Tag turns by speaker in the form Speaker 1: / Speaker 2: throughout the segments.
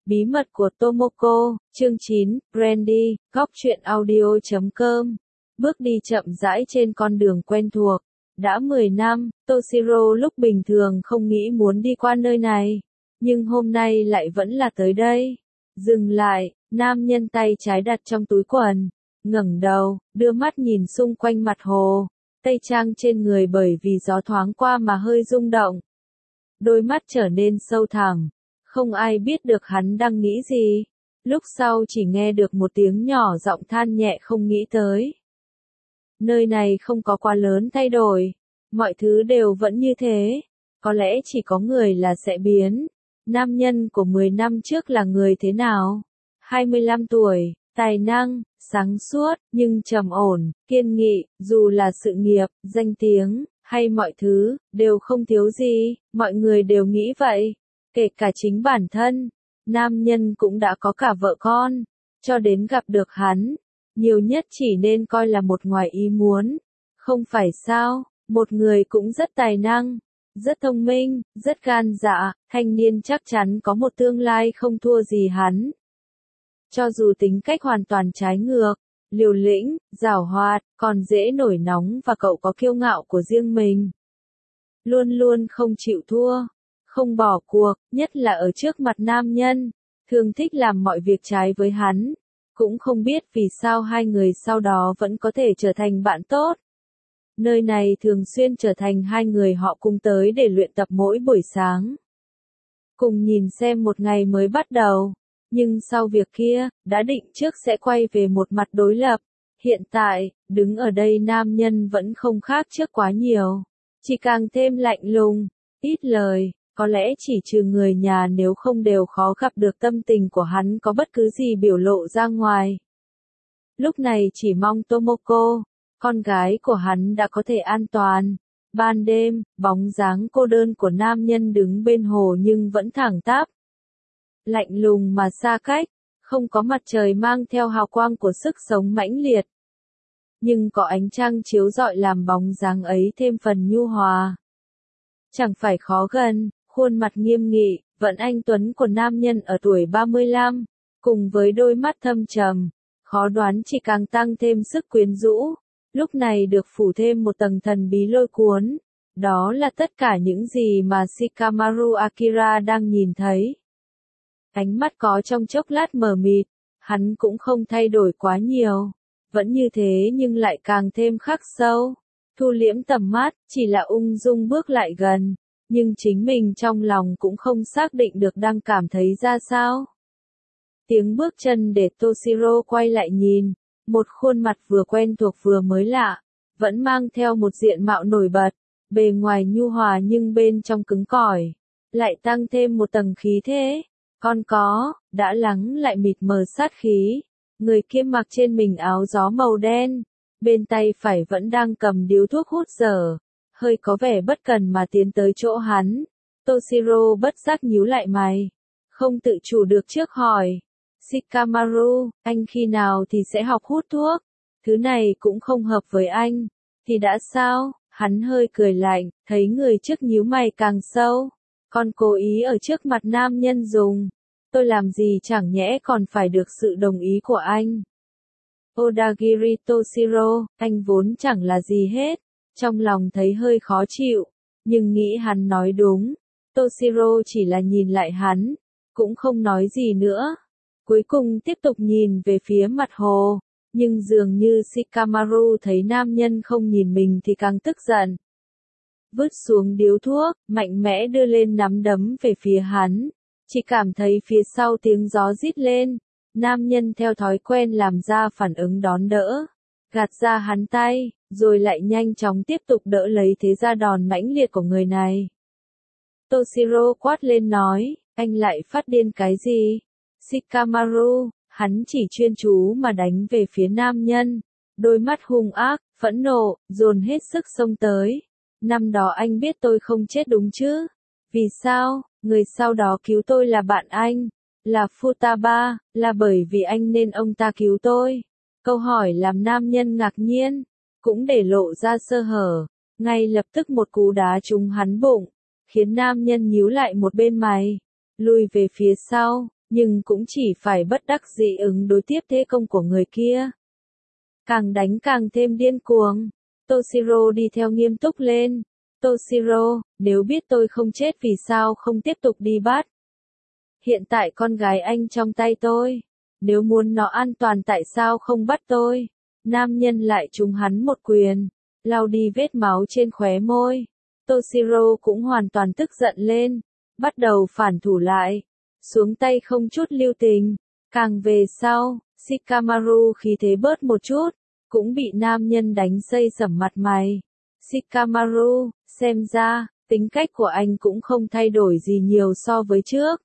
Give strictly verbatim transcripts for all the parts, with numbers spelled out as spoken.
Speaker 1: Bí mật của Tomoko, chương chín, Brandy, góc truyện audio chấm com. Bước đi chậm rãi trên con đường quen thuộc. Đã mười năm, Toshiro lúc bình thường không nghĩ muốn đi qua nơi này. Nhưng hôm nay lại vẫn là tới đây. Dừng lại, nam nhân tay trái đặt trong túi quần. Ngẩng đầu, đưa mắt nhìn xung quanh mặt hồ. Tây trang trên người bởi vì gió thoáng qua mà hơi rung động. Đôi mắt trở nên sâu thẳm. Không ai biết được hắn đang nghĩ gì. Lúc sau chỉ nghe được một tiếng nhỏ giọng than nhẹ không nghĩ tới. Nơi này không có quá lớn thay đổi. Mọi thứ đều vẫn như thế. Có lẽ chỉ có người là sẽ biến. Nam nhân của mười năm trước là người thế nào? hai mươi lăm tuổi, tài năng, sáng suốt, nhưng trầm ổn, kiên nghị, dù là sự nghiệp, danh tiếng, hay mọi thứ, đều không thiếu gì, mọi người đều nghĩ vậy. Kể cả chính bản thân, nam nhân cũng đã có cả vợ con, cho đến gặp được hắn, nhiều nhất chỉ nên coi là một ngoài ý muốn. Không phải sao, một người cũng rất tài năng, rất thông minh, rất gan dạ, thanh niên chắc chắn có một tương lai không thua gì hắn. Cho dù tính cách hoàn toàn trái ngược, liều lĩnh, giảo hoạt, còn dễ nổi nóng và cậu có kiêu ngạo của riêng mình. Luôn luôn không chịu thua. Không bỏ cuộc, nhất là ở trước mặt nam nhân, thường thích làm mọi việc trái với hắn, cũng không biết vì sao hai người sau đó vẫn có thể trở thành bạn tốt. Nơi này thường xuyên trở thành hai người họ cùng tới để luyện tập mỗi buổi sáng. Cùng nhìn xem một ngày mới bắt đầu, nhưng sau việc kia, đã định trước sẽ quay về một mặt đối lập. Hiện tại, đứng ở đây nam nhân vẫn không khác trước quá nhiều, chỉ càng thêm lạnh lùng, ít lời. Có lẽ chỉ trừ người nhà nếu không đều khó gặp được tâm tình của hắn có bất cứ gì biểu lộ ra ngoài. Lúc này chỉ mong Tomoko, con gái của hắn đã có thể an toàn. Ban đêm, bóng dáng cô đơn của nam nhân đứng bên hồ nhưng vẫn thẳng tắp. Lạnh lùng mà xa cách, không có mặt trời mang theo hào quang của sức sống mãnh liệt. Nhưng có ánh trăng chiếu rọi làm bóng dáng ấy thêm phần nhu hòa. Chẳng phải khó gần. Khuôn mặt nghiêm nghị, vẫn anh tuấn của nam nhân ở tuổi ba mươi lăm, cùng với đôi mắt thâm trầm, khó đoán chỉ càng tăng thêm sức quyến rũ, lúc này được phủ thêm một tầng thần bí lôi cuốn. Đó là tất cả những gì mà Shikamaru Akira đang nhìn thấy. Ánh mắt có trong chốc lát mờ mịt, hắn cũng không thay đổi quá nhiều, vẫn như thế nhưng lại càng thêm khắc sâu. Thu liễm tầm mắt, chỉ là ung dung bước lại gần. Nhưng chính mình trong lòng cũng không xác định được đang cảm thấy ra sao. Tiếng bước chân để Toshiro quay lại nhìn, một khuôn mặt vừa quen thuộc vừa mới lạ, vẫn mang theo một diện mạo nổi bật, bề ngoài nhu hòa nhưng bên trong cứng cỏi, lại tăng thêm một tầng khí thế. Con có, đã lắng lại mịt mờ sát khí, người kia mặc trên mình áo gió màu đen, bên tay phải vẫn đang cầm điếu thuốc hút dở. Hơi có vẻ bất cần mà tiến tới chỗ hắn. Toshiro bất giác nhíu lại mày. Không tự chủ được trước hỏi. Shikamaru, anh khi nào thì sẽ học hút thuốc? Thứ này cũng không hợp với anh. Thì đã sao? Hắn hơi cười lạnh, thấy người trước nhíu mày càng sâu. Còn cố ý ở trước mặt nam nhân dùng. Tôi làm gì chẳng nhẽ còn phải được sự đồng ý của anh. Odagiri Toshiro, anh vốn chẳng là gì hết. Trong lòng thấy hơi khó chịu, nhưng nghĩ hắn nói đúng. Toshiro chỉ là nhìn lại hắn, cũng không nói gì nữa. Cuối cùng tiếp tục nhìn về phía mặt hồ, nhưng dường như Shikamaru thấy nam nhân không nhìn mình thì càng tức giận. Vứt xuống điếu thuốc, mạnh mẽ đưa lên nắm đấm về phía hắn. Chỉ cảm thấy phía sau tiếng gió rít lên, nam nhân theo thói quen làm ra phản ứng đón đỡ. Gạt ra hắn tay, rồi lại nhanh chóng tiếp tục đỡ lấy thế ra đòn mãnh liệt của người này. Toshiro quát lên nói, anh lại phát điên cái gì? Shikamaru, hắn chỉ chuyên chú mà đánh về phía nam nhân. Đôi mắt hung ác, phẫn nộ, dồn hết sức xông tới. Năm đó anh biết tôi không chết đúng chứ? Vì sao? Người sau đó cứu tôi là bạn anh, là Futaba, là bởi vì anh nên ông ta cứu tôi. Câu hỏi làm nam nhân ngạc nhiên, cũng để lộ ra sơ hở, ngay lập tức một cú đá trúng hắn bụng, khiến nam nhân nhíu lại một bên mày, lùi về phía sau, nhưng cũng chỉ phải bất đắc dĩ ứng đối tiếp thế công của người kia. Càng đánh càng thêm điên cuồng, Toshiro đi theo nghiêm túc lên. Toshiro, nếu biết tôi không chết vì sao không tiếp tục đi bắt? Hiện tại con gái anh trong tay tôi, nếu muốn nó an toàn tại sao không bắt tôi? Nam nhân lại trúng hắn một quyền, lau đi vết máu trên khóe môi. Toshiro cũng hoàn toàn tức giận lên, bắt đầu phản thủ lại, xuống tay không chút lưu tình. Càng về sau, Shikamaru khí thế bớt một chút, cũng bị nam nhân đánh xây sẩm mặt mày. Shikamaru, xem ra, tính cách của anh cũng không thay đổi gì nhiều so với trước.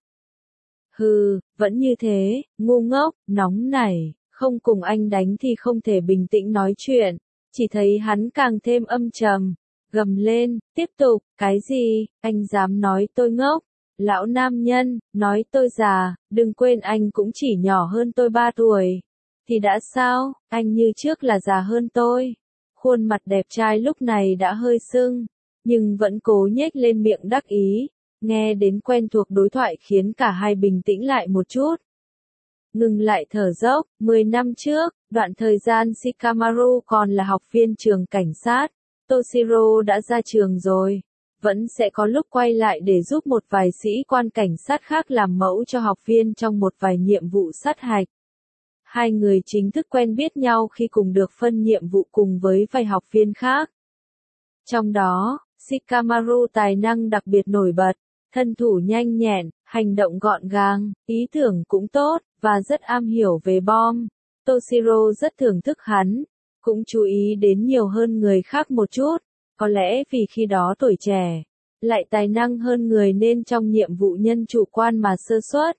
Speaker 1: Hừ, vẫn như thế, ngu ngốc, nóng nảy, không cùng anh đánh thì không thể bình tĩnh nói chuyện, chỉ thấy hắn càng thêm âm trầm, gầm lên, tiếp tục, cái gì, anh dám nói tôi ngốc, lão nam nhân, nói tôi già, đừng quên anh cũng chỉ nhỏ hơn tôi ba tuổi, thì đã sao, anh như trước là già hơn tôi. Khuôn mặt đẹp trai lúc này đã hơi sưng, nhưng vẫn cố nhếch lên miệng đắc ý. Nghe đến quen thuộc đối thoại khiến cả hai bình tĩnh lại một chút. Ngừng lại thở dốc, mười năm trước, đoạn thời gian Shikamaru còn là học viên trường cảnh sát, Toshiro đã ra trường rồi, vẫn sẽ có lúc quay lại để giúp một vài sĩ quan cảnh sát khác làm mẫu cho học viên trong một vài nhiệm vụ sát hạch. Hai người chính thức quen biết nhau khi cùng được phân nhiệm vụ cùng với vài học viên khác. Trong đó, Shikamaru tài năng đặc biệt nổi bật, thân thủ nhanh nhẹn, hành động gọn gàng, ý tưởng cũng tốt, và rất am hiểu về bom. Toshiro rất thưởng thức hắn, cũng chú ý đến nhiều hơn người khác một chút, có lẽ vì khi đó tuổi trẻ, lại tài năng hơn người nên trong nhiệm vụ nhân chủ quan mà sơ suất.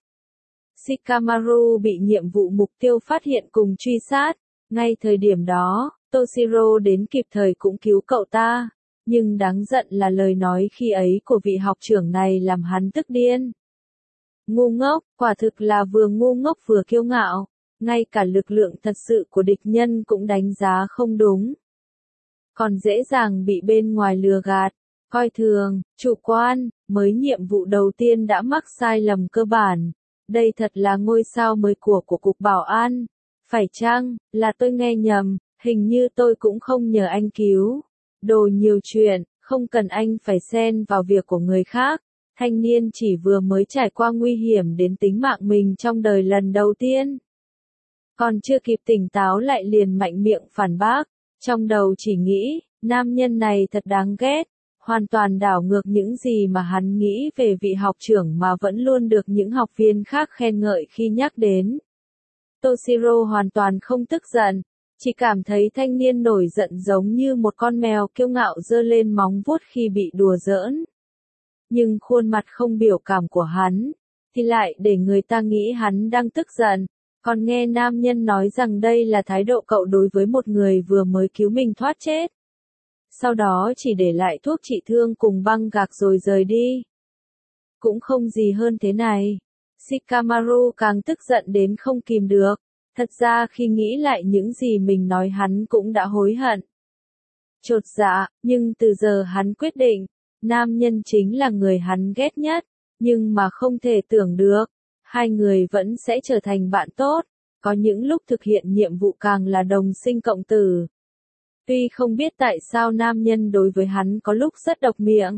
Speaker 1: Shikamaru bị nhiệm vụ mục tiêu phát hiện cùng truy sát, ngay thời điểm đó, Toshiro đến kịp thời cũng cứu cậu ta. Nhưng đáng giận là lời nói khi ấy của vị học trưởng này làm hắn tức điên. Ngu ngốc, quả thực là vừa ngu ngốc vừa kiêu ngạo, ngay cả lực lượng thật sự của địch nhân cũng đánh giá không đúng. Còn dễ dàng bị bên ngoài lừa gạt, coi thường, chủ quan, mới nhiệm vụ đầu tiên đã mắc sai lầm cơ bản. Đây thật là ngôi sao mới của của Cục Bảo an. Phải chăng, là tôi nghe nhầm, hình như tôi cũng không nhờ anh cứu. Đồ nhiều chuyện, không cần anh phải xen vào việc của người khác. Thanh niên chỉ vừa mới trải qua nguy hiểm đến tính mạng mình trong đời lần đầu tiên. Còn chưa kịp tỉnh táo lại liền mạnh miệng phản bác, trong đầu chỉ nghĩ, nam nhân này thật đáng ghét, hoàn toàn đảo ngược những gì mà hắn nghĩ về vị học trưởng mà vẫn luôn được những học viên khác khen ngợi khi nhắc đến. Toshiro hoàn toàn không tức giận, chỉ cảm thấy thanh niên nổi giận giống như một con mèo kiêu ngạo giơ lên móng vuốt khi bị đùa giỡn. Nhưng khuôn mặt không biểu cảm của hắn, thì lại để người ta nghĩ hắn đang tức giận, còn nghe nam nhân nói rằng đây là thái độ cậu đối với một người vừa mới cứu mình thoát chết. Sau đó chỉ để lại thuốc trị thương cùng băng gạc rồi rời đi. Cũng không gì hơn thế này. Shikamaru càng tức giận đến không kìm được. Thật ra khi nghĩ lại những gì mình nói hắn cũng đã hối hận. Chột dạ, nhưng từ giờ hắn quyết định, nam nhân chính là người hắn ghét nhất, nhưng mà không thể tưởng được, hai người vẫn sẽ trở thành bạn tốt, có những lúc thực hiện nhiệm vụ càng là đồng sinh cộng tử. Tuy không biết tại sao nam nhân đối với hắn có lúc rất độc miệng.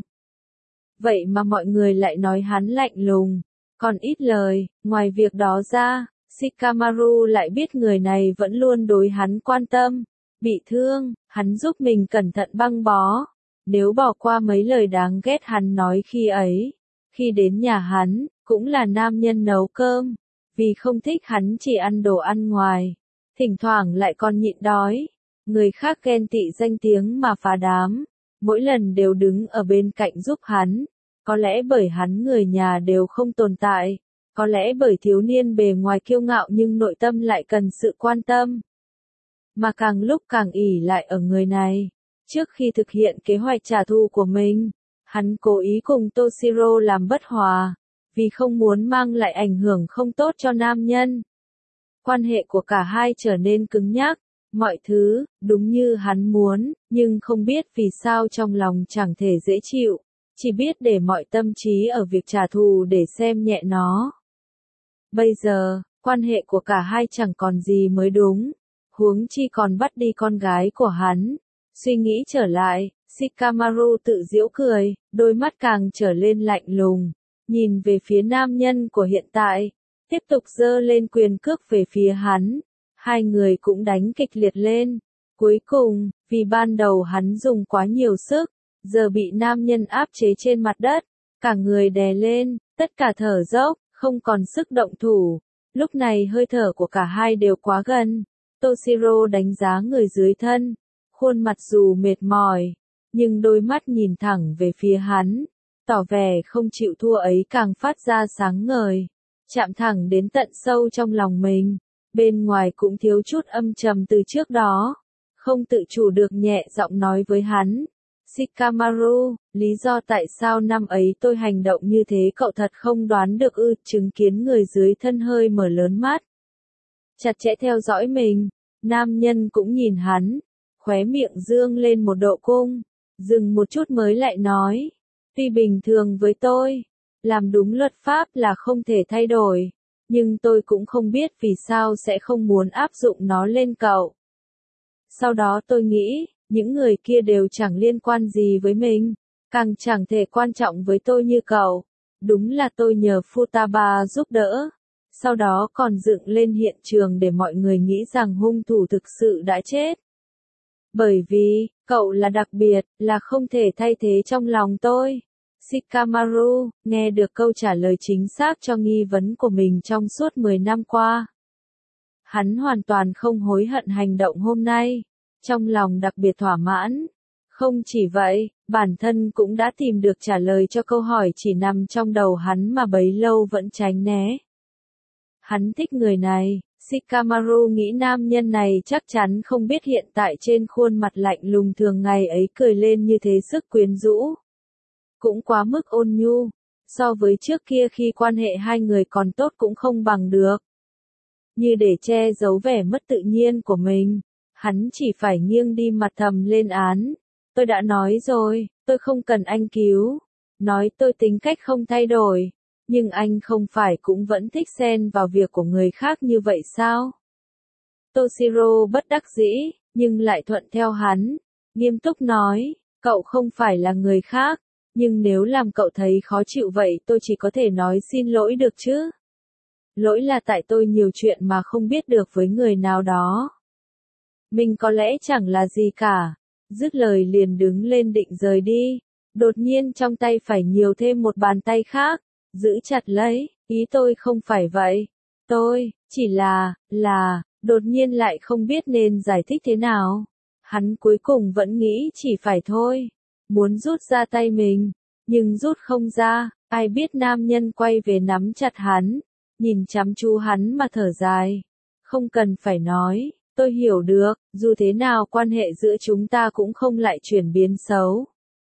Speaker 1: Vậy mà mọi người lại nói hắn lạnh lùng, còn ít lời, ngoài việc đó ra, Shikamaru lại biết người này vẫn luôn đối hắn quan tâm, bị thương, hắn giúp mình cẩn thận băng bó. Nếu bỏ qua mấy lời đáng ghét hắn nói khi ấy, khi đến nhà hắn, cũng là nam nhân nấu cơm, vì không thích hắn chỉ ăn đồ ăn ngoài, thỉnh thoảng lại còn nhịn đói. Người khác ghen tị danh tiếng mà phá đám, mỗi lần đều đứng ở bên cạnh giúp hắn, có lẽ bởi hắn người nhà đều không tồn tại, có lẽ bởi thiếu niên bề ngoài kiêu ngạo nhưng nội tâm lại cần sự quan tâm. Mà càng lúc càng ỷ lại ở người này. Trước khi thực hiện kế hoạch trả thù của mình, hắn cố ý cùng Toshiro làm bất hòa, vì không muốn mang lại ảnh hưởng không tốt cho nam nhân. Quan hệ của cả hai trở nên cứng nhắc, mọi thứ, đúng như hắn muốn, nhưng không biết vì sao trong lòng chẳng thể dễ chịu, chỉ biết để mọi tâm trí ở việc trả thù để xem nhẹ nó. Bây giờ, quan hệ của cả hai chẳng còn gì mới đúng, huống chi còn bắt đi con gái của hắn. Suy nghĩ trở lại, Shikamaru tự giễu cười, đôi mắt càng trở lên lạnh lùng, nhìn về phía nam nhân của hiện tại, tiếp tục giơ lên quyền cước về phía hắn. Hai người cũng đánh kịch liệt lên. Cuối cùng, vì ban đầu hắn dùng quá nhiều sức, giờ bị nam nhân áp chế trên mặt đất, cả người đè lên, tất cả thở dốc, không còn sức động thủ. Lúc này hơi thở của cả hai đều quá gần. Toshiro đánh giá người dưới thân, khuôn mặt dù mệt mỏi, nhưng đôi mắt nhìn thẳng về phía hắn, tỏ vẻ không chịu thua ấy càng phát ra sáng ngời, chạm thẳng đến tận sâu trong lòng mình. Bên ngoài cũng thiếu chút âm trầm từ trước đó, không tự chủ được nhẹ giọng nói với hắn. Shikamaru, lý do tại sao năm ấy tôi hành động như thế cậu thật không đoán được ư? Chứng kiến người dưới thân hơi mở lớn mắt, chặt chẽ theo dõi mình, nam nhân cũng nhìn hắn, khóe miệng dương lên một độ cung, dừng một chút mới lại nói, tuy bình thường với tôi, làm đúng luật pháp là không thể thay đổi, nhưng tôi cũng không biết vì sao sẽ không muốn áp dụng nó lên cậu. Sau đó tôi nghĩ, những người kia đều chẳng liên quan gì với mình, càng chẳng thể quan trọng với tôi như cậu. Đúng là tôi nhờ Futaba giúp đỡ, sau đó còn dựng lên hiện trường để mọi người nghĩ rằng hung thủ thực sự đã chết. Bởi vì, cậu là đặc biệt, là không thể thay thế trong lòng tôi. Shikamaru, nghe được câu trả lời chính xác cho nghi vấn của mình trong suốt mười năm qua. Hắn hoàn toàn không hối hận hành động hôm nay, trong lòng đặc biệt thỏa mãn. Không chỉ vậy, bản thân cũng đã tìm được trả lời cho câu hỏi chỉ nằm trong đầu hắn mà bấy lâu vẫn tránh né. Hắn thích người này. Shikamaru nghĩ nam nhân này chắc chắn không biết hiện tại trên khuôn mặt lạnh lùng thường ngày ấy cười lên như thế sức quyến rũ. Cũng quá mức ôn nhu, so với trước kia khi quan hệ hai người còn tốt cũng không bằng được. Như để che giấu vẻ mất tự nhiên của mình, hắn chỉ phải nghiêng đi mặt thầm lên án. Tôi đã nói rồi, tôi không cần anh cứu. Nói tôi tính cách không thay đổi. Nhưng anh không phải cũng vẫn thích xen vào việc của người khác như vậy sao? Toshiro bất đắc dĩ, nhưng lại thuận theo hắn. Nghiêm túc nói, cậu không phải là người khác. Nhưng nếu làm cậu thấy khó chịu vậy tôi chỉ có thể nói xin lỗi được chứ. Lỗi là tại tôi nhiều chuyện mà không biết được với người nào đó. Mình có lẽ chẳng là gì cả. Dứt lời liền đứng lên định rời đi. Đột nhiên trong tay phải nhiều thêm một bàn tay khác. Giữ chặt lấy, ý tôi không phải vậy. Tôi, chỉ là, là, đột nhiên lại không biết nên giải thích thế nào. Hắn cuối cùng vẫn nghĩ chỉ phải thôi. Muốn rút ra tay mình, nhưng rút không ra. Ai biết nam nhân quay về nắm chặt hắn, nhìn chăm chú hắn mà thở dài. Không cần phải nói, tôi hiểu được, dù thế nào quan hệ giữa chúng ta cũng không lại chuyển biến xấu.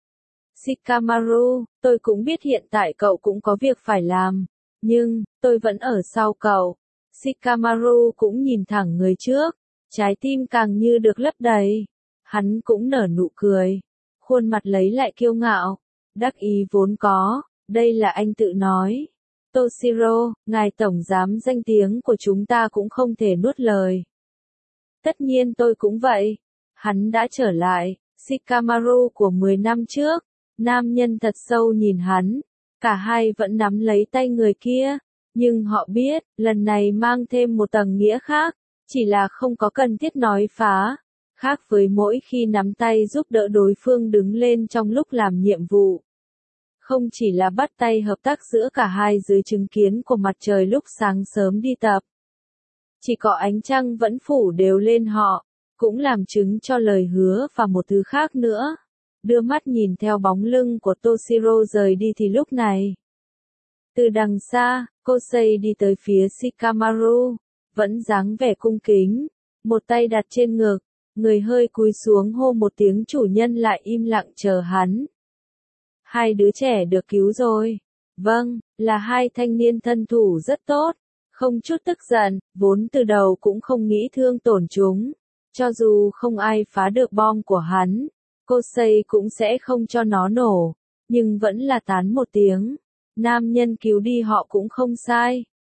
Speaker 1: Shikamaru, tôi cũng biết hiện tại cậu cũng có việc phải làm, nhưng, tôi vẫn ở sau cậu. Shikamaru cũng nhìn thẳng người trước, trái tim càng như được lấp đầy. Hắn cũng nở nụ cười, khuôn mặt lấy lại kiêu ngạo, đắc ý vốn có, đây là anh tự nói. Toshiro, ngài tổng giám danh tiếng của chúng ta cũng không thể nuốt lời. Tất nhiên tôi cũng vậy. Hắn đã trở lại, Shikamaru của mười năm trước. Nam nhân thật sâu nhìn hắn, cả hai vẫn nắm lấy tay người kia, nhưng họ biết, lần này mang thêm một tầng nghĩa khác, chỉ là không có cần thiết nói phá, khác với mỗi khi nắm tay giúp đỡ đối phương đứng lên trong lúc làm nhiệm vụ. Không chỉ là bắt tay hợp tác giữa cả hai dưới chứng kiến của mặt trời lúc sáng sớm đi tập. Chỉ có ánh trăng vẫn phủ đều lên họ, cũng làm chứng cho lời hứa và một thứ khác nữa. Đưa mắt nhìn theo bóng lưng của Toshiro rời đi thì lúc này. Từ đằng xa, Kosei đi tới phía Shikamaru, vẫn dáng vẻ cung kính, một tay đặt trên ngực, người hơi cúi xuống hô một tiếng chủ nhân lại im lặng chờ hắn. Hai đứa trẻ được cứu rồi. Vâng, là hai thanh niên thân thủ rất tốt, không chút tức giận, vốn từ đầu cũng không nghĩ thương tổn chúng. Cho dù không ai phá được bom của hắn. Kosei cũng sẽ không cho nó nổ, nhưng vẫn là tán một tiếng. Nam nhân cứu đi họ cũng không sai.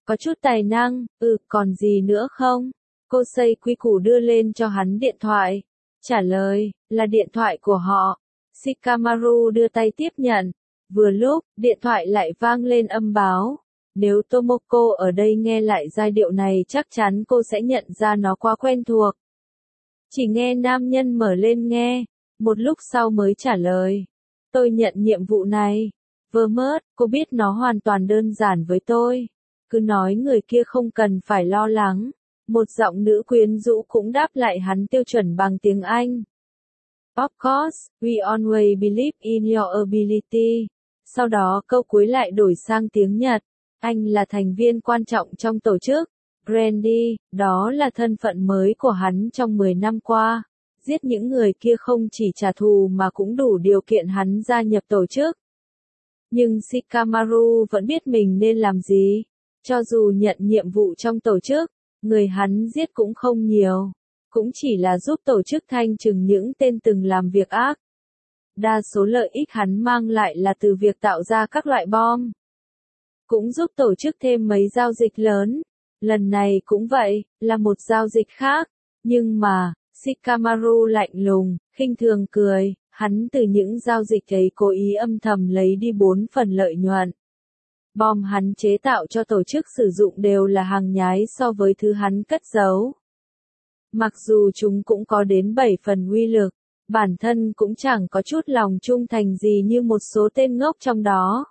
Speaker 1: Có chút tài năng, ừ, còn gì nữa không? Kosei quy củ đưa lên cho hắn điện thoại. Trả lời, là điện thoại của họ. Shikamaru đưa tay tiếp nhận. Vừa lúc, điện thoại lại vang lên âm báo. Nếu Tomoko ở đây nghe lại giai điệu này chắc chắn cô sẽ nhận ra nó quá quen thuộc. Chỉ nghe nam nhân mở lên nghe, một lúc sau mới trả lời. Tôi nhận nhiệm vụ này. Vermouth, cô biết nó hoàn toàn đơn giản với tôi. Cứ nói người kia không cần phải lo lắng. Một giọng nữ quyến rũ cũng đáp lại hắn tiêu chuẩn bằng tiếng Anh. Of course, we always believe in your ability. Sau đó câu cuối lại đổi sang tiếng Nhật. Anh là thành viên quan trọng trong tổ chức. Brandy, đó là thân phận mới của hắn trong mười năm qua. Giết những người kia không chỉ trả thù mà cũng đủ điều kiện hắn gia nhập tổ chức. Nhưng Shikamaru vẫn biết mình nên làm gì. Cho dù nhận nhiệm vụ trong tổ chức, người hắn giết cũng không nhiều. Cũng chỉ là giúp tổ chức thanh trừng những tên từng làm việc ác. Đa số lợi ích hắn mang lại là từ việc tạo ra các loại bom. Cũng giúp tổ chức thêm mấy giao dịch lớn. Lần này cũng vậy, là một giao dịch khác. Nhưng mà, Shikamaru lạnh lùng, khinh thường cười, hắn từ những giao dịch ấy cố ý âm thầm lấy đi bốn phần lợi nhuận. Bom hắn chế tạo cho tổ chức sử dụng đều là hàng nhái so với thứ hắn cất giấu. Mặc dù chúng cũng có đến bảy phần uy lực, bản thân cũng chẳng có chút lòng trung thành gì như một số tên ngốc trong đó.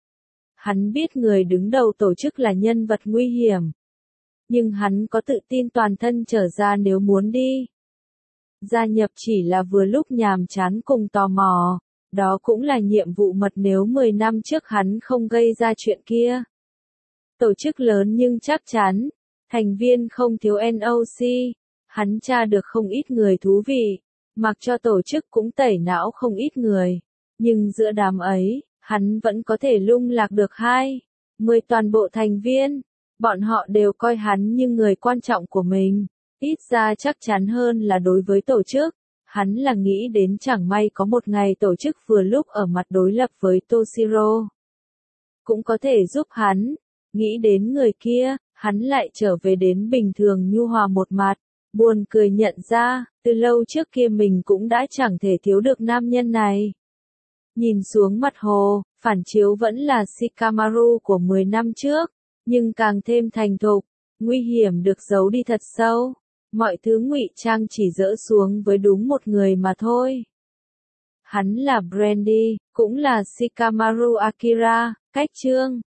Speaker 1: Hắn biết người đứng đầu tổ chức là nhân vật nguy hiểm. Nhưng hắn có tự tin toàn thân trở ra nếu muốn đi. Gia nhập chỉ là vừa lúc nhàm chán cùng tò mò. Đó cũng là nhiệm vụ mật nếu mười năm trước hắn không gây ra chuyện kia. Tổ chức lớn nhưng chắc chắn. Thành viên không thiếu en ô xê. Hắn tra được không ít người thú vị. Mặc cho tổ chức cũng tẩy não không ít người. Nhưng giữa đám ấy, hắn vẫn có thể lung lạc được hai, mười toàn bộ thành viên. Bọn họ đều coi hắn như người quan trọng của mình. Ít ra chắc chắn hơn là đối với tổ chức. Hắn là nghĩ đến chẳng may có một ngày tổ chức vừa lúc ở mặt đối lập với Toshiro. Cũng có thể giúp hắn. Nghĩ đến người kia, hắn lại trở về đến bình thường nhu hòa một mặt. Buồn cười nhận ra, từ lâu trước kia mình cũng đã chẳng thể thiếu được nam nhân này. Nhìn xuống mặt hồ, phản chiếu vẫn là Shikamaru của mười năm trước, nhưng càng thêm thành thục, nguy hiểm được giấu đi thật sâu. Mọi thứ ngụy trang chỉ dỡ xuống với đúng một người mà thôi. Hắn là Brandy, cũng là Shikamaru Akira, cách chương.